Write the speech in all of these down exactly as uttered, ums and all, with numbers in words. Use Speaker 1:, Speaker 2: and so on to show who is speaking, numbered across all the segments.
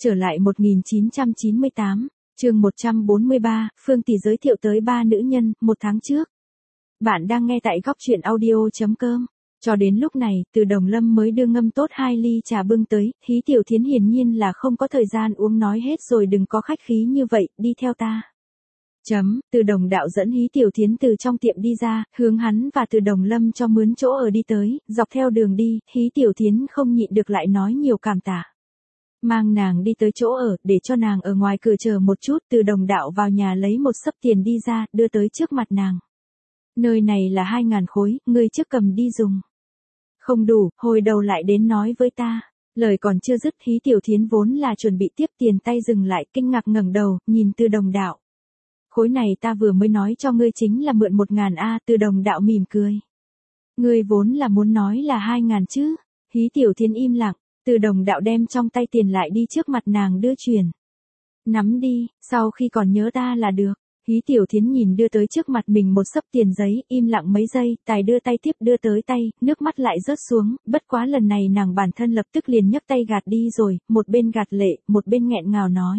Speaker 1: Trở lại một nghìn chín trăm chín mươi tám, chương một trăm bốn mươi ba, Phương Tỷ giới thiệu tới ba nữ nhân, một tháng trước. Bạn đang nghe tại góc truyện audio chấm com. Cho đến lúc này, Từ Đồng Lâm mới đưa ngâm tốt hai ly trà bưng tới, Hí Tiểu Thiến hiển nhiên là không có thời gian uống, nói hết rồi, đừng có khách khí như vậy, đi theo ta. Chấm, Từ Đồng đạo dẫn Hí Tiểu Thiến từ trong tiệm đi ra, hướng hắn và Từ Đồng Lâm cho mướn chỗ ở đi tới, dọc theo đường đi, Hí Tiểu Thiến không nhịn được lại nói nhiều cảm tạ. Mang nàng đi tới chỗ ở, để cho nàng ở ngoài cửa chờ một chút, Từ Đồng đạo vào nhà lấy một xấp tiền đi ra, đưa tới trước mặt nàng. Nơi này là hai ngàn khối, ngươi trước cầm đi dùng. Không đủ, hồi đầu lại đến nói với ta. Lời còn chưa dứt, Hí Tiểu Thiến vốn là chuẩn bị tiếp tiền tay dừng lại, kinh ngạc ngẩng đầu, nhìn Từ Đồng đạo. Khối này ta vừa mới nói cho ngươi chính là mượn một ngàn a, Từ Đồng đạo mỉm cười. Ngươi vốn là muốn nói là hai ngàn chứ? Hí Tiểu Thiến im lặng. Từ Đồng đạo đem trong tay tiền lại đi trước mặt nàng đưa truyền. Nắm đi, sau khi còn nhớ ta là được. Hí Tiểu Thiến nhìn đưa tới trước mặt mình một xấp tiền giấy, im lặng mấy giây, tài đưa tay tiếp đưa tới tay, nước mắt lại rớt xuống, bất quá lần này nàng bản thân lập tức liền nhấc tay gạt đi rồi, một bên gạt lệ, một bên nghẹn ngào nói.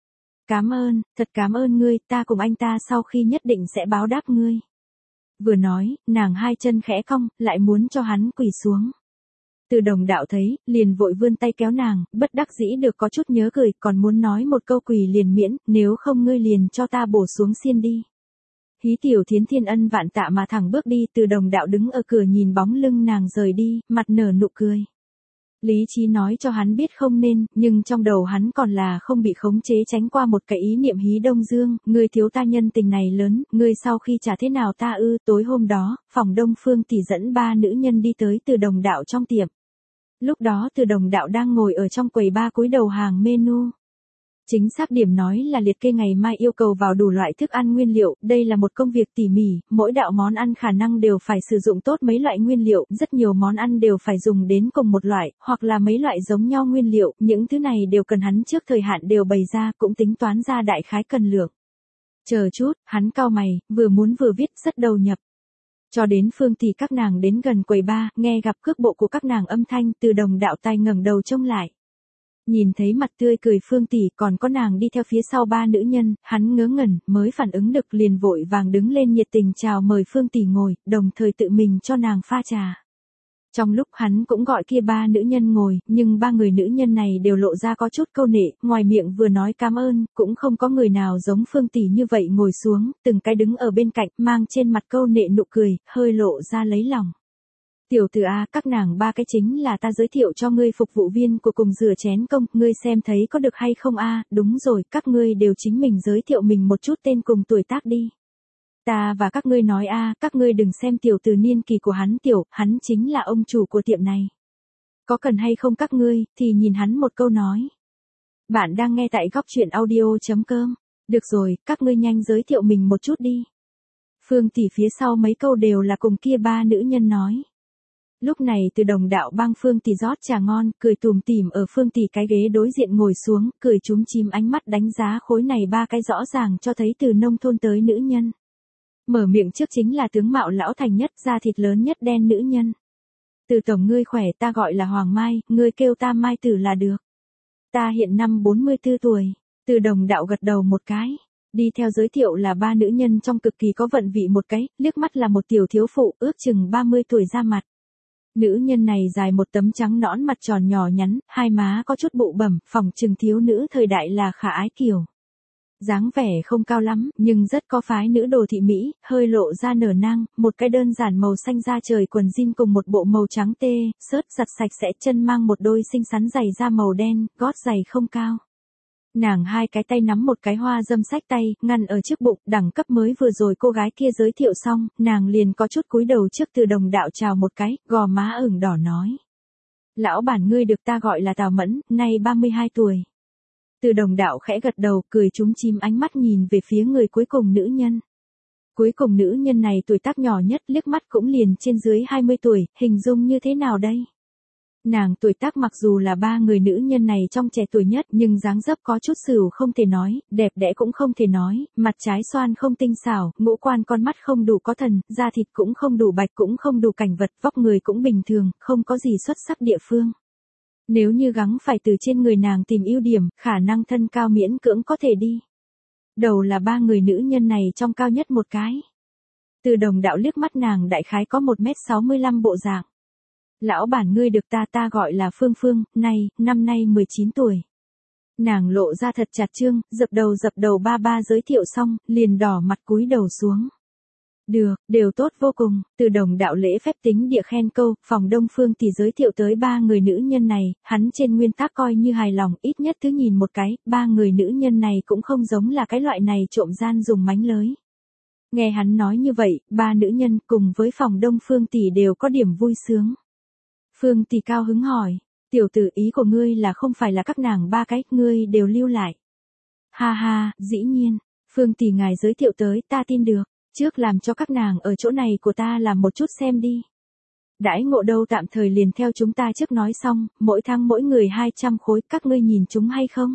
Speaker 1: Cảm ơn, thật cảm ơn ngươi, ta cùng anh ta sau khi nhất định sẽ báo đáp ngươi. Vừa nói, nàng hai chân khẽ cong, lại muốn cho hắn quỳ xuống. Từ Đồng đạo thấy, liền vội vươn tay kéo nàng, bất đắc dĩ được có chút nhớ cười, còn muốn nói một câu quỳ liền miễn, nếu không ngươi liền cho ta bổ xuống xiên đi. Hí Tiểu Thiến thiên ân vạn tạ mà thẳng bước đi, Từ Đồng đạo đứng ở cửa nhìn bóng lưng nàng rời đi, mặt nở nụ cười. Lý trí nói cho hắn biết không nên, nhưng trong đầu hắn còn là không bị khống chế tránh qua một cái ý niệm Hí Đông Dương, ngươi thiếu ta nhân tình này lớn, ngươi sau khi trả thế nào ta ư? Tối hôm đó, phòng Đông Phương Tỷ dẫn ba nữ nhân đi tới Từ Đồng đạo trong tiệm. Lúc đó Từ Đồng đạo đang ngồi ở trong quầy ba cúi đầu hàng menu. Chính xác điểm nói là liệt kê ngày mai yêu cầu vào đủ loại thức ăn nguyên liệu, đây là một công việc tỉ mỉ, mỗi đạo món ăn khả năng đều phải sử dụng tốt mấy loại nguyên liệu, rất nhiều món ăn đều phải dùng đến cùng một loại, hoặc là mấy loại giống nhau nguyên liệu, những thứ này đều cần hắn trước thời hạn đều bày ra, cũng tính toán ra đại khái cần lượng. Chờ chút, hắn cau mày, vừa muốn vừa viết, rất đầu nhập. Cho đến Phương Tỷ các nàng đến gần quầy ba, nghe gặp cước bộ của các nàng âm thanh, Từ Đồng đạo tay ngẩng đầu trông lại. Nhìn thấy mặt tươi cười Phương Tỷ còn có nàng đi theo phía sau ba nữ nhân, hắn ngớ ngẩn, mới phản ứng được liền vội vàng đứng lên nhiệt tình chào mời Phương Tỷ ngồi, đồng thời tự mình cho nàng pha trà. Trong lúc hắn cũng gọi kia ba nữ nhân ngồi, nhưng ba người nữ nhân này đều lộ ra có chút câu nệ, ngoài miệng vừa nói cảm ơn, cũng không có người nào giống Phương Tỷ như vậy ngồi xuống, từng cái đứng ở bên cạnh, mang trên mặt câu nệ nụ cười, hơi lộ ra lấy lòng. Tiểu tử a, các nàng ba cái chính là ta giới thiệu cho ngươi phục vụ viên của cùng rửa chén công, ngươi xem thấy có được hay không a? Đúng rồi, các ngươi đều chính mình giới thiệu mình một chút tên cùng tuổi tác đi. Ta và các ngươi nói a, các ngươi đừng xem tiểu từ niên kỳ của hắn tiểu, hắn chính là ông chủ của tiệm này. Có cần hay không các ngươi, thì nhìn hắn một câu nói. Bạn đang nghe tại góc truyện audio chấm com. Được rồi, các ngươi nhanh giới thiệu mình một chút đi. Phương Tỷ phía sau mấy câu đều là cùng kia ba nữ nhân nói. Lúc này Từ Đồng đạo bang Phương Tỷ rót trà ngon, cười tùm tìm ở Phương Tỷ cái ghế đối diện ngồi xuống, cười chúm chím ánh mắt đánh giá khối này ba cái rõ ràng cho thấy từ nông thôn tới nữ nhân. Mở miệng trước chính là tướng mạo lão thành nhất, da thịt lớn nhất đen nữ nhân. Từ tổng ngươi khỏe, ta gọi là Hoàng Mai, ngươi kêu ta Mai Tử là được. Ta hiện năm bốn mươi tư tuổi. Từ Đồng đạo gật đầu một cái. Đi theo giới thiệu là ba nữ nhân trong cực kỳ có vận vị một cái, liếc mắt là một tiểu thiếu phụ, ước chừng ba mươi tuổi ra mặt. Nữ nhân này dài một tấm trắng nõn mặt tròn nhỏ nhắn, hai má có chút bụ bẩm, phỏng chừng thiếu nữ thời đại là khả ái kiều. Dáng vẻ không cao lắm, nhưng rất có phái nữ đồ thị Mỹ, hơi lộ ra nở nang, một cái đơn giản màu xanh da trời quần jean cùng một bộ màu trắng tê, sớt giặt sạch sẽ, chân mang một đôi xinh xắn giày da màu đen, gót giày không cao. Nàng hai cái tay nắm một cái hoa dâm sách tay, ngăn ở trước bụng, đẳng cấp mới vừa rồi cô gái kia giới thiệu xong, nàng liền có chút cúi đầu trước Từ Đồng đạo chào một cái, gò má ửng đỏ nói. Lão bản ngươi được ta gọi là Tào Mẫn, nay ba mươi hai tuổi. Từ Đồng đạo khẽ gật đầu, cười chúm chím ánh mắt nhìn về phía người cuối cùng nữ nhân. Cuối cùng nữ nhân này tuổi tác nhỏ nhất, liếc mắt cũng liền trên dưới hai mươi tuổi, hình dung như thế nào đây? Nàng tuổi tác mặc dù là ba người nữ nhân này trong trẻ tuổi nhất, nhưng dáng dấp có chút xửu không thể nói, đẹp đẽ cũng không thể nói, mặt trái xoan không tinh xảo, ngũ quan con mắt không đủ có thần, da thịt cũng không đủ bạch cũng không đủ cảnh vật, vóc người cũng bình thường, không có gì xuất sắc địa phương. Nếu như gắng phải từ trên người nàng tìm ưu điểm, khả năng thân cao miễn cưỡng có thể đi. Đầu là ba người nữ nhân này trong cao nhất một cái. Từ Đồng Đạo liếc mắt nàng đại khái có một mét sáu mươi lăm bộ dạng. Lão bản ngươi được ta ta gọi là Phương Phương, này, năm nay mười chín tuổi. Nàng lộ ra thật chặt chương, dập đầu dập đầu ba ba giới thiệu xong, liền đỏ mặt cúi đầu xuống. Được, đều tốt vô cùng, Từ Đồng Đạo lễ phép tính địa khen câu, phòng Đông Phương thì giới thiệu tới ba người nữ nhân này, hắn trên nguyên tắc coi như hài lòng, ít nhất thứ nhìn một cái, ba người nữ nhân này cũng không giống là cái loại này trộm gian dùng mánh lới. Nghe hắn nói như vậy, ba nữ nhân cùng với phòng Đông Phương tỷ đều có điểm vui sướng. Phương tỷ cao hứng hỏi, tiểu tử ý của ngươi là không phải là các nàng ba cái, ngươi đều lưu lại. Ha ha, dĩ nhiên, Phương tỷ ngài giới thiệu tới, ta tin được, trước làm cho các nàng ở chỗ này của ta làm một chút xem đi. Đãi ngộ đâu tạm thời liền theo chúng ta trước nói xong, mỗi tháng mỗi người hai trăm khối, các ngươi nhìn chúng hay không?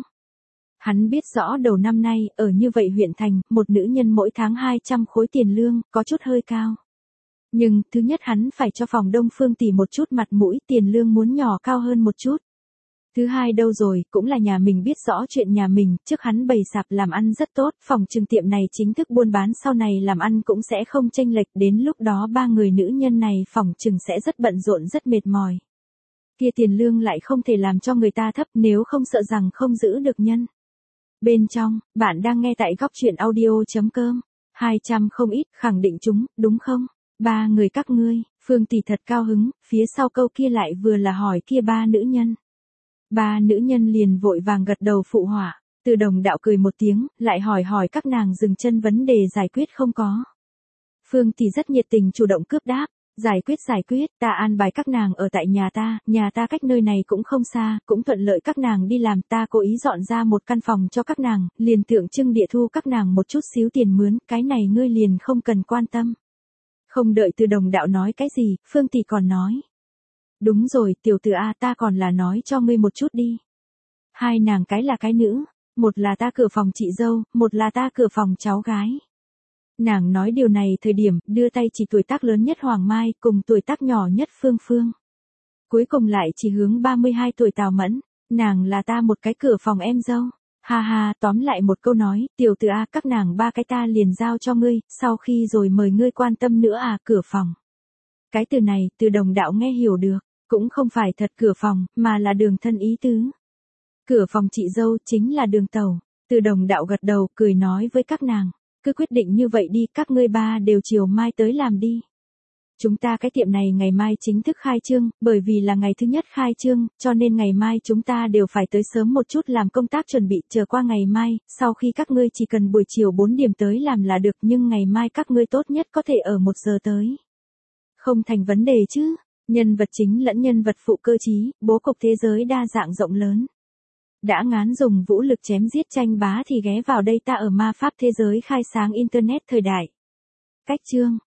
Speaker 1: Hắn biết rõ đầu năm nay, ở như vậy huyện thành, một nữ nhân mỗi tháng hai trăm khối tiền lương, có chút hơi cao. Nhưng, thứ nhất hắn phải cho phòng Đông Phương tỷ một chút mặt mũi, tiền lương muốn nhỏ cao hơn một chút. Thứ hai đâu rồi, cũng là nhà mình biết rõ chuyện nhà mình, trước hắn bày sạp làm ăn rất tốt, phòng trừng tiệm này chính thức buôn bán sau này làm ăn cũng sẽ không chênh lệch, đến lúc đó ba người nữ nhân này phòng trừng sẽ rất bận rộn rất mệt mỏi. Kia tiền lương lại không thể làm cho người ta thấp nếu không sợ rằng không giữ được nhân. Bên trong, bạn đang nghe tại góc truyện audio.com, hai trăm không ít, khẳng định chúng, đúng không? Ba người các ngươi, Phương tỷ thật cao hứng, phía sau câu kia lại vừa là hỏi kia ba nữ nhân. Ba nữ nhân liền vội vàng gật đầu phụ họa, Từ Đồng Đạo cười một tiếng, lại hỏi hỏi các nàng dừng chân vấn đề giải quyết không có. Phương tỷ rất nhiệt tình chủ động cướp đáp, giải quyết giải quyết, ta an bài các nàng ở tại nhà ta, nhà ta cách nơi này cũng không xa, cũng thuận lợi các nàng đi làm, ta cố ý dọn ra một căn phòng cho các nàng, liền tượng trưng địa thu các nàng một chút xíu tiền mướn, cái này ngươi liền không cần quan tâm. Không đợi Từ Đồng Đạo nói cái gì, Phương tỷ còn nói. Đúng rồi, tiểu tử A ta còn là nói cho ngươi một chút đi. Hai nàng cái là cái nữ, một là ta cửa phòng chị dâu, một là ta cửa phòng cháu gái. Nàng nói điều này thời điểm, đưa tay chỉ tuổi tác lớn nhất Hoàng Mai, cùng tuổi tác nhỏ nhất Phương Phương. Cuối cùng lại chỉ hướng ba mươi hai tuổi Tào Mẫn, nàng là ta một cái cửa phòng em dâu. Ha ha, tóm lại một câu nói, tiểu tử A các nàng ba cái ta liền giao cho ngươi, sau khi rồi mời ngươi quan tâm nữa à, cửa phòng. Cái từ này, Từ Đồng Đạo nghe hiểu được, cũng không phải thật cửa phòng, mà là đường thân ý tứ. Cửa phòng chị dâu chính là đường tàu. Từ Đồng Đạo gật đầu, cười nói với các nàng, cứ quyết định như vậy đi, các ngươi ba đều chiều mai tới làm đi. Chúng ta cái tiệm này ngày mai chính thức khai trương, bởi vì là ngày thứ nhất khai trương, cho nên ngày mai chúng ta đều phải tới sớm một chút làm công tác chuẩn bị, chờ qua ngày mai, sau khi các ngươi chỉ cần buổi chiều bốn điểm tới làm là được, nhưng ngày mai các ngươi tốt nhất có thể ở một giờ tới. Không thành vấn đề chứ, nhân vật chính lẫn nhân vật phụ cơ trí, bố cục thế giới đa dạng rộng lớn. Đã ngán dùng vũ lực chém giết tranh bá thì ghé vào đây ta ở ma pháp thế giới khai sáng internet thời đại. Cách chương